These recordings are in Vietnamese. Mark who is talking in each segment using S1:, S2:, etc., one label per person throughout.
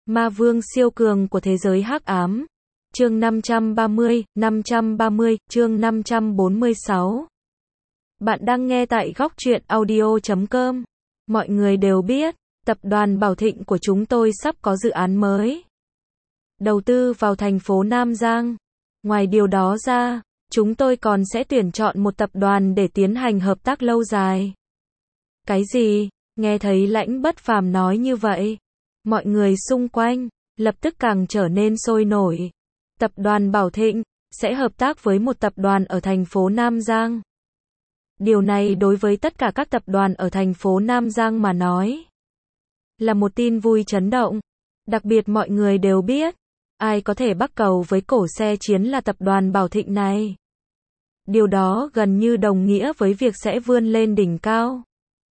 S1: Ma vương siêu cường của thế giới hắc ám. Chương 530, chương 546. Bạn đang nghe tại Góc Truyện Audio.com. Mọi người đều biết, tập đoàn Bảo Thịnh của chúng tôi sắp có dự án mới. Đầu tư vào thành phố Nam Giang. Ngoài điều đó ra, chúng tôi còn sẽ tuyển chọn một tập đoàn để tiến hành hợp tác lâu dài. Cái gì? Nghe thấy Lãnh Bất Phàm nói như vậy, mọi người xung quanh lập tức càng trở nên sôi nổi. Tập đoàn Bảo Thịnh sẽ hợp tác với một tập đoàn ở thành phố Nam Giang. Điều này đối với tất cả các tập đoàn ở thành phố Nam Giang mà nói là một tin vui chấn động. Đặc biệt mọi người đều biết, ai có thể bắt cầu với cổ xe chiến là tập đoàn Bảo Thịnh này. Điều đó gần như đồng nghĩa với việc sẽ vươn lên đỉnh cao.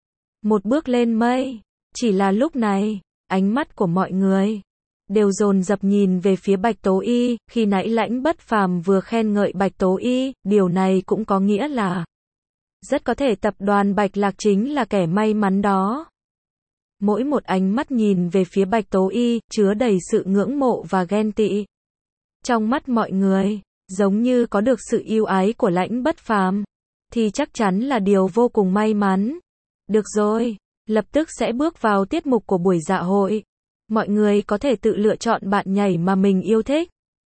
S1: Một bước lên mây. Chỉ là lúc này, ánh mắt của mọi người đều dồn dập nhìn về phía Bạch Tố Y. Khi nãy Lãnh Bất Phàm vừa khen ngợi Bạch Tố Y, điều này cũng có nghĩa là rất có thể tập đoàn Bạch Lạc chính là kẻ may mắn đó. Mỗi một ánh mắt nhìn về phía Bạch Tố Y chứa đầy sự ngưỡng mộ và ghen tị. Trong mắt mọi người, giống như có được sự yêu ái của Lãnh Bất Phàm, thì chắc chắn là điều vô cùng may mắn. Được rồi, lập tức sẽ bước vào tiết mục của buổi dạ hội. Mọi người có thể tự lựa chọn bạn nhảy mà mình yêu thích.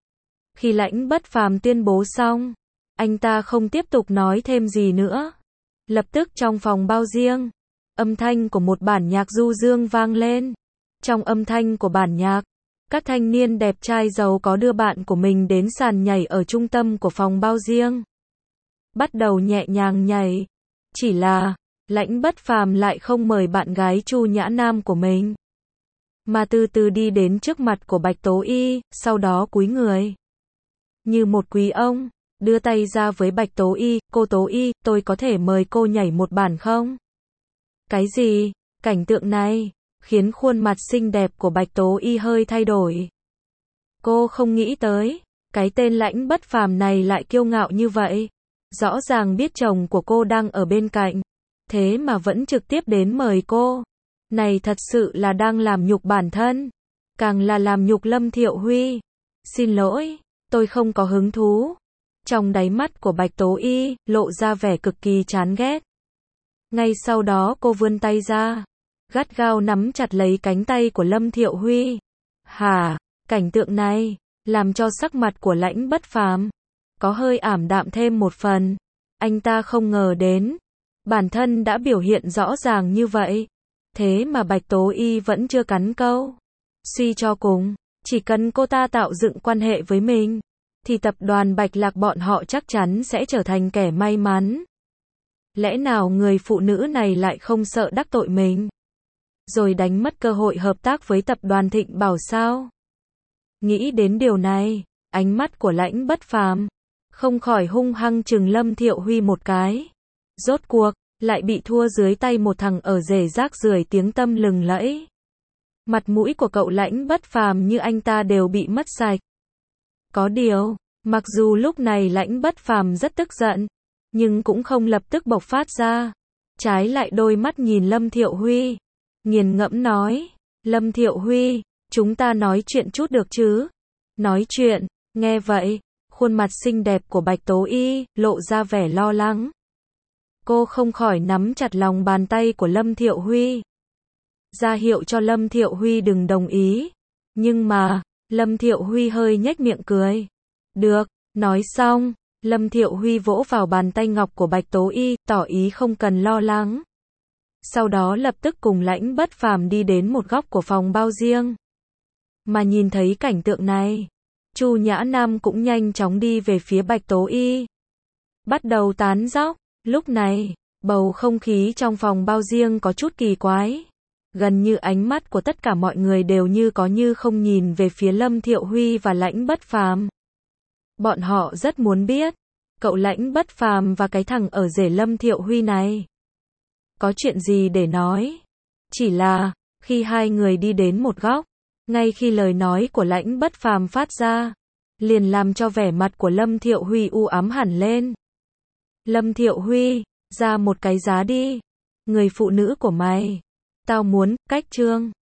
S1: Khi Lãnh Bất Phàm tuyên bố xong, anh ta không tiếp tục nói thêm gì nữa. Lập tức trong phòng bao riêng, âm thanh của một bản nhạc du dương vang lên. Trong âm thanh của bản nhạc, các thanh niên đẹp trai giàu có đưa bạn của mình đến sàn nhảy ở trung tâm của phòng bao riêng. Bắt đầu nhẹ nhàng nhảy. Chỉ là, Lãnh Bất Phàm lại không mời bạn gái Chu Nhã Nam của mình, mà từ từ đi đến trước mặt của Bạch Tố Y, sau đó cúi người. Như một quý ông, đưa tay ra với Bạch Tố Y, cô Tố Y, tôi có thể mời cô nhảy một bản không? Cái gì? Cảnh tượng này khiến khuôn mặt xinh đẹp của Bạch Tố Y hơi thay đổi. Cô không nghĩ tới, cái tên Lãnh Bất Phàm này lại kiêu ngạo như vậy. Rõ ràng biết chồng của cô đang ở bên cạnh, thế mà vẫn trực tiếp đến mời cô. Này thật sự là đang làm nhục bản thân, càng là làm nhục Lâm Thiệu Huy. Xin lỗi, tôi không có hứng thú. Trong đáy mắt của Bạch Tố Y lộ ra vẻ cực kỳ chán ghét. Ngay sau đó cô vươn tay ra, gắt gao nắm chặt lấy cánh tay của Lâm Thiệu Huy. Hả? Cảnh tượng này làm cho sắc mặt của Lãnh Bất Phàm có hơi ảm đạm thêm một phần. Anh ta không ngờ đến, bản thân đã biểu hiện rõ ràng như vậy, thế mà Bạch Tố Y vẫn chưa cắn câu. Suy cho cùng, chỉ cần cô ta tạo dựng quan hệ với mình, thì tập đoàn Bạch Lạc bọn họ chắc chắn sẽ trở thành kẻ may mắn. Lẽ nào người phụ nữ này lại không sợ đắc tội mình, rồi đánh mất cơ hội hợp tác với tập đoàn Thịnh Bảo sao? Nghĩ đến điều này, ánh mắt của Lãnh Bất Phàm không khỏi hung hăng chừng Lâm Thiệu Huy một cái. Rốt cuộc, lại bị thua dưới tay một thằng ở rể rác rưởi tiếng tăm lừng lẫy. Mặt mũi của cậu Lãnh Bất Phàm như anh ta đều bị mất sạch. Có điều, mặc dù lúc này Lãnh Bất Phàm rất tức giận, nhưng cũng không lập tức bộc phát ra. Trái lại đôi mắt nhìn Lâm Thiệu Huy, nghiền ngẫm nói, Lâm Thiệu Huy, chúng ta nói chuyện chút được chứ? Nói chuyện. Nghe vậy, khuôn mặt xinh đẹp của Bạch Tố Y lộ ra vẻ lo lắng. Cô không khỏi nắm chặt lòng bàn tay của Lâm Thiệu Huy, ra hiệu cho Lâm Thiệu Huy đừng đồng ý. Nhưng mà, Lâm Thiệu Huy hơi nhếch miệng cười. Được, nói xong, Lâm Thiệu Huy vỗ vào bàn tay ngọc của Bạch Tố Y, tỏ ý không cần lo lắng. Sau đó lập tức cùng Lãnh Bất Phàm đi đến một góc của phòng bao riêng. Mà nhìn thấy cảnh tượng này, Chu Nhã Nam cũng nhanh chóng đi về phía Bạch Tố Y, bắt đầu tán dóc. Lúc này, bầu không khí trong phòng bao riêng có chút kỳ quái. Gần như ánh mắt của tất cả mọi người đều như có như không nhìn về phía Lâm Thiệu Huy và Lãnh Bất Phàm. Bọn họ rất muốn biết, cậu Lãnh Bất Phàm và cái thằng ở rể Lâm Thiệu Huy này có chuyện gì để nói. Chỉ là, khi hai người đi đến một góc, ngay khi lời nói của Lãnh Bất Phàm phát ra, liền làm cho vẻ mặt của Lâm Thiệu Huy u ám hẳn lên. Lâm Thiệu Huy, ra một cái giá đi. Người phụ nữ của mày, tao muốn, cách chương.